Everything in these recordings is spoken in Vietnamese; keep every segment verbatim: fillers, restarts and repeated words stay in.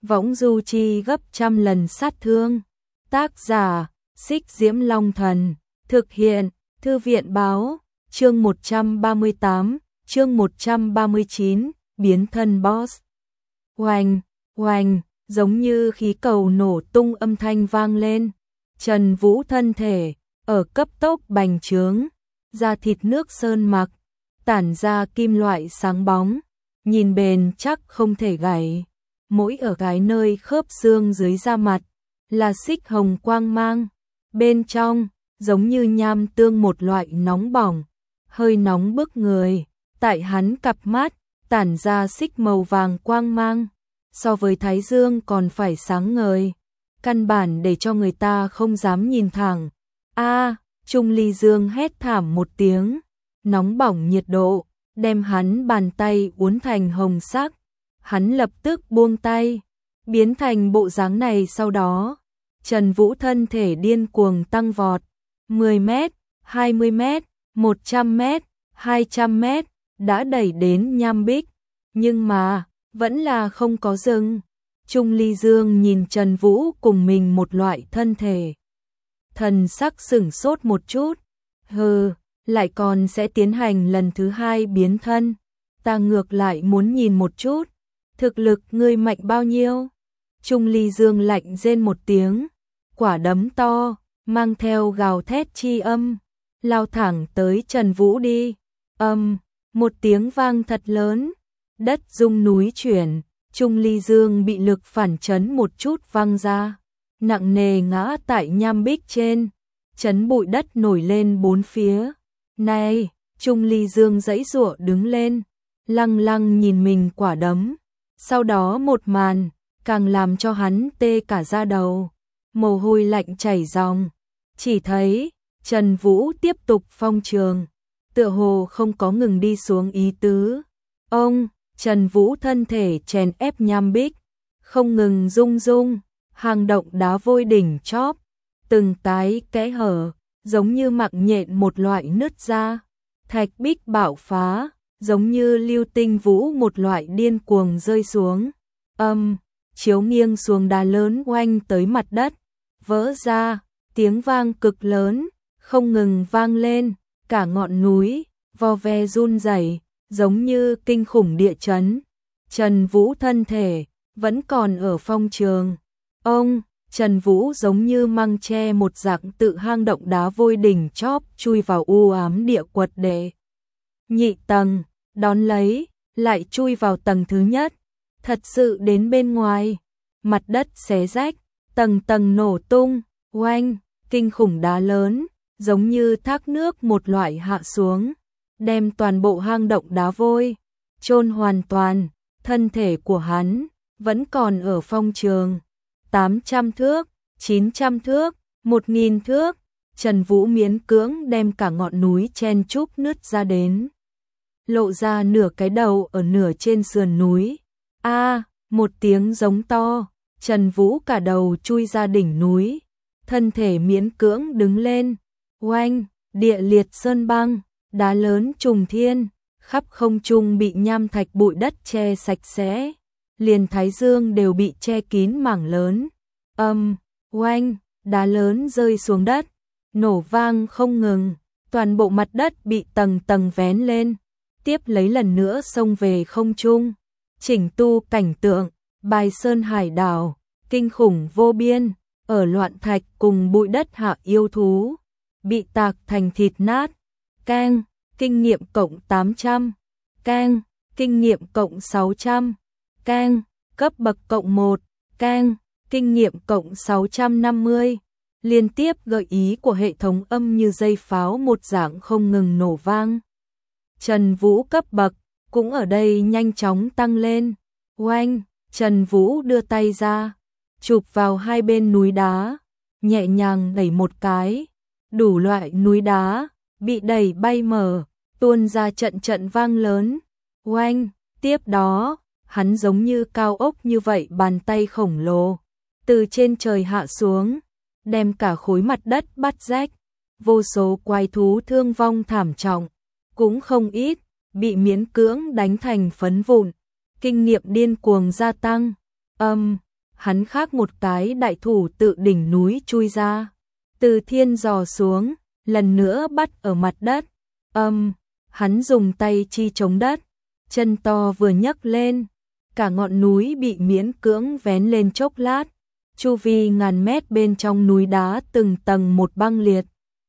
võng du chi gấp trăm lần sát thương. Tác giả, Xích Diễm Long Thần, thực hiện, Thư viện Báo, chương một trăm ba mươi tám, chương một trăm ba mươi chín, biến thân boss. Oanh, oanh, giống như khí cầu nổ tung âm thanh vang lên. Trần Vũ thân thể, ở cấp tốc bành trướng, da thịt nước sơn mặc, tản ra kim loại sáng bóng, nhìn bền chắc không thể gãy. Mỗi ở cái nơi khớp xương dưới da mặt, là xích hồng quang mang. Bên trong, giống như nham tương một loại nóng bỏng, hơi nóng bức người. Tại hắn cặp mắt, tản ra xích màu vàng quang mang, so với thái dương còn phải sáng ngời, căn bản để cho người ta không dám nhìn thẳng. A, Trung Ly Dương hét thảm một tiếng, nóng bỏng nhiệt độ, đem hắn bàn tay uốn thành hồng sắc. Hắn lập tức buông tay, biến thành bộ dáng này. Sau đó, Trần Vũ thân thể điên cuồng tăng vọt, mười mét, hai mươi mét, một trăm mét, hai trăm mét, đã đẩy đến nham bích, nhưng mà, vẫn là không có dừng. Trung Ly Dương nhìn Trần Vũ cùng mình một loại thân thể. Thần sắc sửng sốt một chút, hừ, lại còn sẽ tiến hành lần thứ hai biến thân. Ta ngược lại muốn nhìn một chút, thực lực ngươi mạnh bao nhiêu? Trung Ly Dương lạnh rên một tiếng, quả đấm to, mang theo gào thét chi âm, lao thẳng tới Trần Vũ đi. Âm, một tiếng vang thật lớn, đất rung núi chuyển, Trung Ly Dương bị lực phản chấn một chút văng ra, nặng nề ngã tại nham bích trên, chấn bụi đất nổi lên bốn phía. Này, Trung Ly Dương giãy giụa đứng lên, lăng lăng nhìn mình quả đấm. Sau đó một màn, càng làm cho hắn tê cả da đầu, mồ hôi lạnh chảy ròng. Chỉ thấy, Trần Vũ tiếp tục phong trường, tựa hồ không có ngừng đi xuống ý tứ. Ông, Trần Vũ thân thể chèn ép nham bích, không ngừng rung rung, hang động đá vôi đỉnh chóp, từng cái kẽ hở, giống như mạng nhện một loại nứt ra. Thạch bích bạo phá, giống như lưu tinh vũ một loại điên cuồng rơi xuống. Âm, chiếu nghiêng xuống đá lớn oanh tới mặt đất, vỡ ra, tiếng vang cực lớn, không ngừng vang lên, cả ngọn núi, vo ve run rẩy, giống như kinh khủng địa chấn. Trần Vũ thân thể, vẫn còn ở phong trường. Ông, Trần Vũ giống như măng tre một dạng tự hang động đá vôi đỉnh chóp chui vào u ám địa quật đệ nhị tầng, đón lấy, lại chui vào tầng thứ nhất. Thật sự đến bên ngoài, mặt đất xé rách, tầng tầng nổ tung, oanh, kinh khủng đá lớn, giống như thác nước một loại hạ xuống, đem toàn bộ hang động đá vôi chôn hoàn toàn. Thân thể của hắn vẫn còn ở phong trường. tám trăm thước, chín trăm thước, một nghìn thước, Trần Vũ miễn cưỡng đem cả ngọn núi chen chúc nứt ra đến, lộ ra nửa cái đầu ở nửa trên sườn núi. A, một tiếng giống to, Trần Vũ cả đầu chui ra đỉnh núi, thân thể miễn cưỡng đứng lên. Oanh, địa liệt sơn băng, đá lớn trùng thiên, khắp không trung bị nham thạch bụi đất che sạch sẽ, liền thái dương đều bị che kín mảng lớn. Âm, oanh, đá lớn rơi xuống đất, nổ vang không ngừng, toàn bộ mặt đất bị tầng tầng vén lên, tiếp lấy lần nữa xông về không trung. Chỉnh tu cảnh tượng, bài sơn hải đảo, kinh khủng vô biên, ở loạn thạch cùng bụi đất hạ yêu thú, bị tạc thành thịt nát. Keng, kinh nghiệm cộng tám trăm, keng, kinh nghiệm cộng sáu trăm, keng, cấp bậc cộng một, keng, kinh nghiệm cộng sáu trăm năm mươi. Liên tiếp gợi ý của hệ thống âm như dây pháo một dạng không ngừng nổ vang. Trần Vũ cấp bậc cũng ở đây nhanh chóng tăng lên. Oanh, Trần Vũ đưa tay ra, chụp vào hai bên núi đá, nhẹ nhàng đẩy một cái, đủ loại núi đá bị đẩy bay mở, tuôn ra trận trận vang lớn. Oanh, tiếp đó, hắn giống như cao ốc như vậy bàn tay khổng lồ, từ trên trời hạ xuống, đem cả khối mặt đất bắt rách. Vô số quái thú thương vong thảm trọng, cũng không ít, bị miễn cưỡng đánh thành phấn vụn. Kinh nghiệm điên cuồng gia tăng. Âm, hắn khác một cái đại thủ tự đỉnh núi chui ra, từ thiên dò xuống, lần nữa bắt ở mặt đất. Âm, hắn dùng tay chi chống đất, chân to vừa nhấc lên, cả ngọn núi bị miễn cưỡng vén lên chốc lát, chu vi ngàn mét bên trong núi đá từng tầng một băng liệt.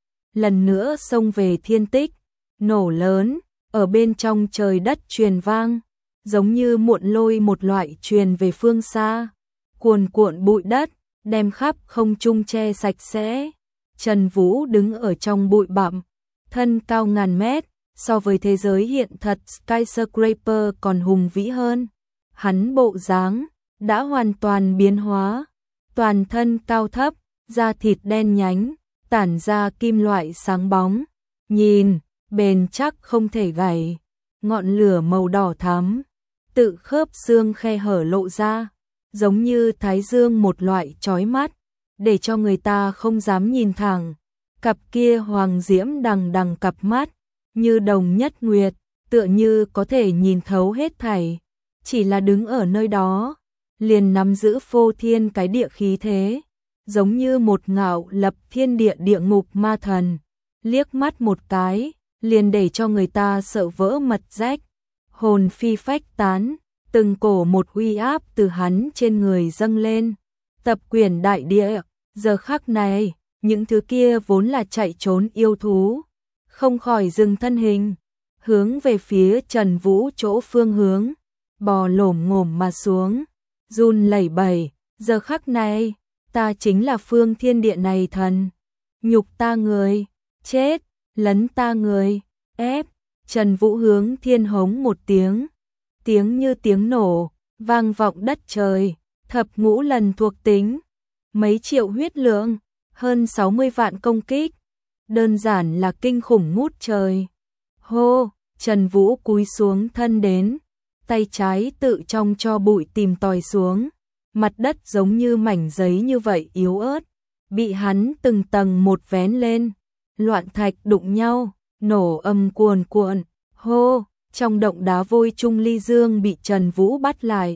Lần nữa xông về thiên tích, nổ lớn, ở bên trong trời đất truyền vang, giống như muộn lôi một loại truyền về phương xa, cuồn cuộn bụi đất, đem khắp không trung che sạch sẽ. Trần Vũ đứng ở trong bụi bặm, thân cao ngàn mét, so với thế giới hiện thật Skyscraper còn hùng vĩ hơn. Hắn bộ dáng đã hoàn toàn biến hóa, toàn thân cao thấp, da thịt đen nhánh, tản ra kim loại sáng bóng, nhìn bền chắc không thể gãy, ngọn lửa màu đỏ thắm, tự khớp xương khe hở lộ ra, giống như thái dương một loại chói mắt, để cho người ta không dám nhìn thẳng. Cặp kia hoàng diễm đằng đằng cặp mắt, như đồng nhất nguyệt, tựa như có thể nhìn thấu hết thảy, chỉ là đứng ở nơi đó, liền nắm giữ phô thiên cái địa khí thế, giống như một ngạo lập thiên địa địa ngục ma thần, liếc mắt một cái, liền để cho người ta sợ vỡ mật rách, hồn phi phách tán, từng cổ một uy áp từ hắn trên người dâng lên, tập quyển đại địa. Giờ khắc này, những thứ kia vốn là chạy trốn yêu thú, không khỏi dừng thân hình, hướng về phía Trần Vũ chỗ phương hướng, bò lổm ngổm mà xuống, run lẩy bẩy. Giờ khắc này, ta chính là phương thiên địa này thần, nhục ta người, chết, lấn ta người, ép. Trần Vũ hướng thiên hống một tiếng, tiếng như tiếng nổ, vang vọng đất trời, thập ngũ lần thuộc tính, mấy triệu huyết lượng, hơn sáu mươi vạn công kích, đơn giản là kinh khủng ngút trời. Hô, Trần Vũ cúi xuống thân đến, tay trái tự trong cho bụi tìm tòi xuống, mặt đất giống như mảnh giấy như vậy yếu ớt, bị hắn từng tầng một vén lên, loạn thạch đụng nhau, nổ âm cuồn cuộn. Hô, trong động đá vôi Trung Ly Dương bị Trần Vũ bắt lại,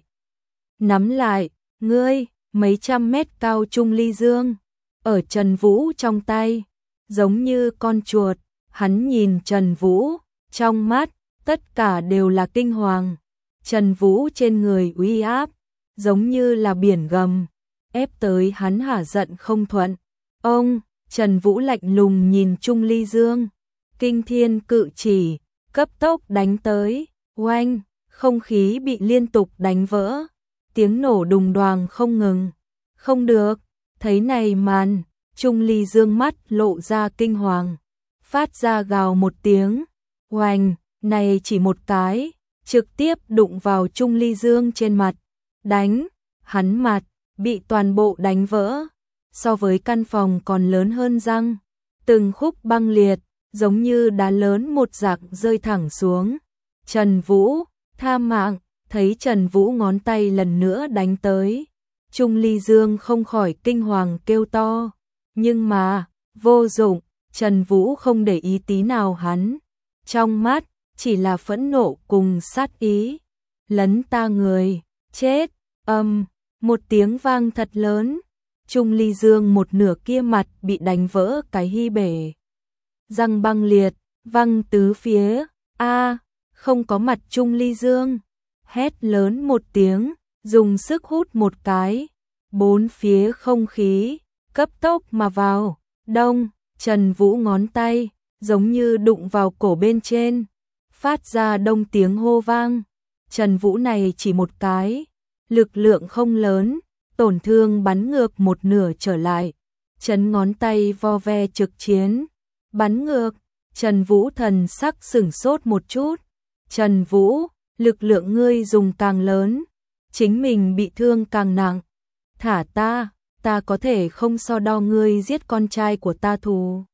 nắm lại, ngươi. Mấy trăm mét cao Trung Ly Dương, ở Trần Vũ trong tay, giống như con chuột, hắn nhìn Trần Vũ, trong mắt, tất cả đều là kinh hoàng. Trần Vũ trên người uy áp, giống như là biển gầm, ép tới hắn hả giận không thuận. Ông, Trần Vũ lạnh lùng nhìn Trung Ly Dương, kinh thiên cự chỉ, cấp tốc đánh tới, oanh, không khí bị liên tục đánh vỡ. Tiếng nổ đùng đoàng không ngừng. Không được, thấy này màn, Trung Ly Dương mắt lộ ra kinh hoàng, phát ra gào một tiếng, oanh, này chỉ một cái, trực tiếp đụng vào Trung Ly Dương trên mặt, đánh, hắn mặt, bị toàn bộ đánh vỡ, so với căn phòng còn lớn hơn răng, từng khúc băng liệt, giống như đá lớn một rạc rơi thẳng xuống. Trần Vũ, tha mạng. Thấy Trần Vũ ngón tay lần nữa đánh tới, Trung Ly Dương không khỏi kinh hoàng kêu to, nhưng mà, vô dụng, Trần Vũ không để ý tí nào hắn, trong mắt, chỉ là phẫn nộ cùng sát ý, lấn ta người, chết, âm, một tiếng vang thật lớn, Trung Ly Dương một nửa kia mặt bị đánh vỡ cái hy bể, răng băng liệt, văng tứ phía, a không có mặt Trung Ly Dương. Hét lớn một tiếng, dùng sức hút một cái, bốn phía không khí, cấp tốc mà vào, đông, Trần Vũ ngón tay, giống như đụng vào cổ bên trên, phát ra đông tiếng hô vang. Trần Vũ này chỉ một cái, lực lượng không lớn, tổn thương bắn ngược một nửa trở lại, chấn ngón tay vo ve trực chiến, bắn ngược, Trần Vũ thần sắc sửng sốt một chút, Trần Vũ, lực lượng ngươi dùng càng lớn, chính mình bị thương càng nặng. Thả ta, ta có thể không so đo ngươi giết con trai của ta thù.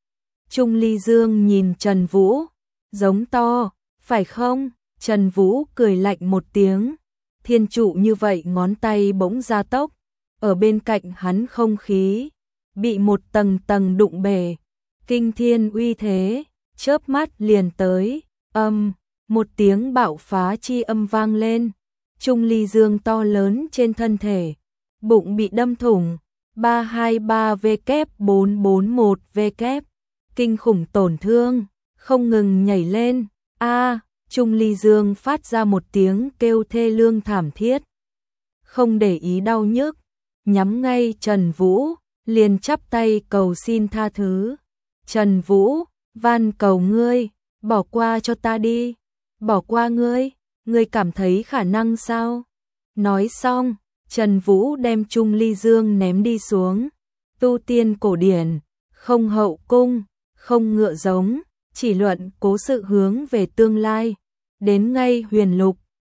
Trung Ly Dương nhìn Trần Vũ, giống to, phải không? Trần Vũ cười lạnh một tiếng, thiên trụ như vậy ngón tay bỗng ra tốc, ở bên cạnh hắn không khí, bị một tầng tầng đụng bể, kinh thiên uy thế, chớp mắt liền tới, âm. Một tiếng bạo phá chi âm vang lên, Trung Ly Dương to lớn trên thân thể, bụng bị đâm thủng, ba hai ba W bốn bốn một W, kinh khủng tổn thương, không ngừng nhảy lên, a Trung Ly Dương phát ra một tiếng kêu thê lương thảm thiết. Không để ý đau nhức, nhắm ngay Trần Vũ, liền chắp tay cầu xin tha thứ. Trần Vũ, van cầu ngươi, bỏ qua cho ta đi, bỏ qua ngươi, ngươi cảm thấy khả năng sao? Nói xong, Trần Vũ đem Trung Ly Dương ném đi xuống. Tu tiên cổ điển, không hậu cung, không ngựa giống, chỉ luận cố sự hướng về tương lai. Đến ngay huyền lục,